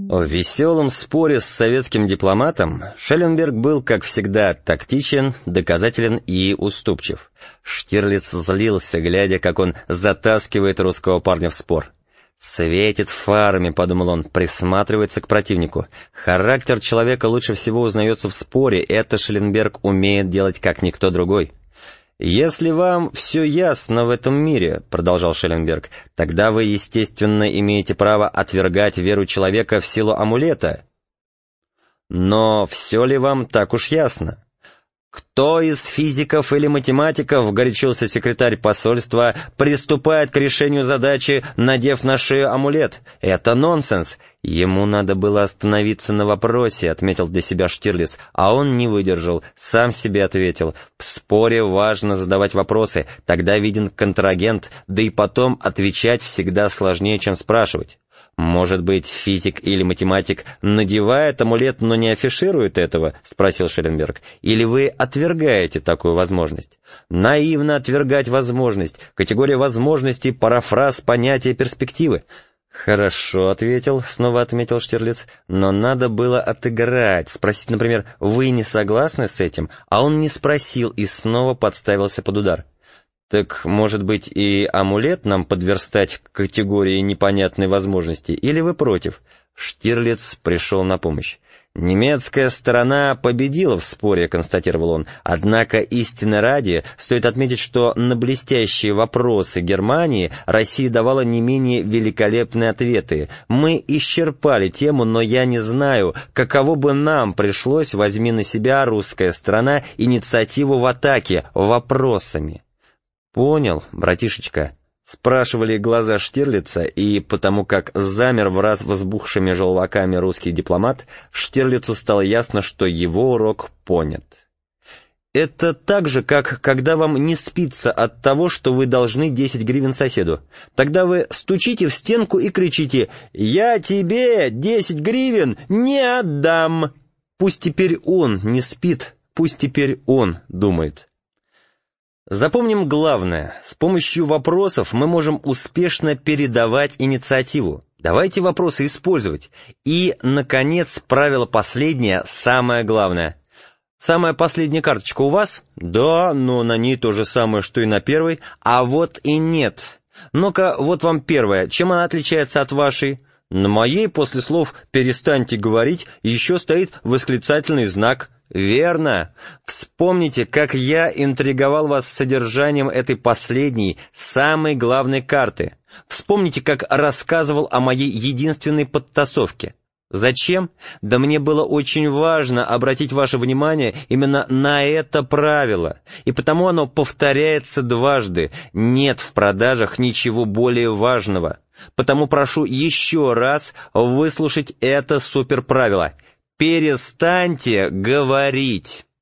В веселом споре с советским дипломатом Шелленберг был, как всегда, тактичен, доказателен и уступчив. Штирлиц злился, глядя, как он затаскивает русского парня в спор. «Светит фарами», — подумал он, — присматривается к противнику. Характер человека лучше всего узнается в споре, это Шелленберг умеет делать как никто другой. «Если вам все ясно в этом мире, — продолжал Шелленберг, — тогда вы, естественно, имеете право отвергать веру человека в силу амулета. Но все ли вам так уж ясно? Кто из физиков или математиков, — горячился секретарь посольства, — приступает к решению задачи, надев на шею амулет? Это нонсенс». «Ему надо было остановиться на вопросе», — отметил для себя Штирлиц, а он не выдержал, сам себе ответил. «В споре важно задавать вопросы, тогда виден контрагент, да и потом отвечать всегда сложнее, чем спрашивать». «Может быть, физик или математик надевает амулет, но не афиширует этого?» — спросил Шелленберг. «Или вы отвергаете такую возможность?» «Наивно отвергать возможность. Категория возможностей — парафраз понятия перспективы». «Хорошо», — снова отметил Штирлиц, «но надо было отыграть, спросить, например, вы не согласны с этим?» А он не спросил и снова подставился под удар. «Так, может быть, и амулет нам подверстать к категории непонятной возможности, или вы против?» Штирлиц пришел на помощь. «Немецкая сторона победила в споре», — констатировал он. «Однако, истины ради, стоит отметить, что на блестящие вопросы Германии Россия давала не менее великолепные ответы. Мы исчерпали тему, но я не знаю, каково бы нам пришлось, возьми на себя русская сторона инициативу в атаке вопросами». «Понял, братишечка», — спрашивали глаза Штирлица, и потому как замер в раз возбухшими желваками русский дипломат, Штирлицу стало ясно, что его урок понят. «Это так же, как когда вам не спится от того, что вы должны 10 гривен соседу. Тогда вы стучите в стенку и кричите: «Я тебе 10 гривен не отдам!» Пусть теперь он не спит, пусть теперь он думает. Запомним главное. С помощью вопросов мы можем успешно передавать инициативу. Давайте вопросы использовать. И, наконец, правило последнее, самое главное. Самая последняя карточка у вас? Да, но на ней то же самое, что и на первой. А вот и нет. Ну-ка, вот вам первая. Чем она отличается от вашей? На моей после слов «перестаньте говорить» еще стоит восклицательный знак. Верно. Вспомните, как я интриговал вас содержанием этой последней, самой главной карты. Вспомните, как рассказывал о моей единственной подтасовке. Зачем? Да мне было очень важно обратить ваше внимание именно на это правило, и потому оно повторяется дважды. Нет в продажах ничего более важного. Потому прошу еще раз выслушать это суперправило. Перестаньте говорить.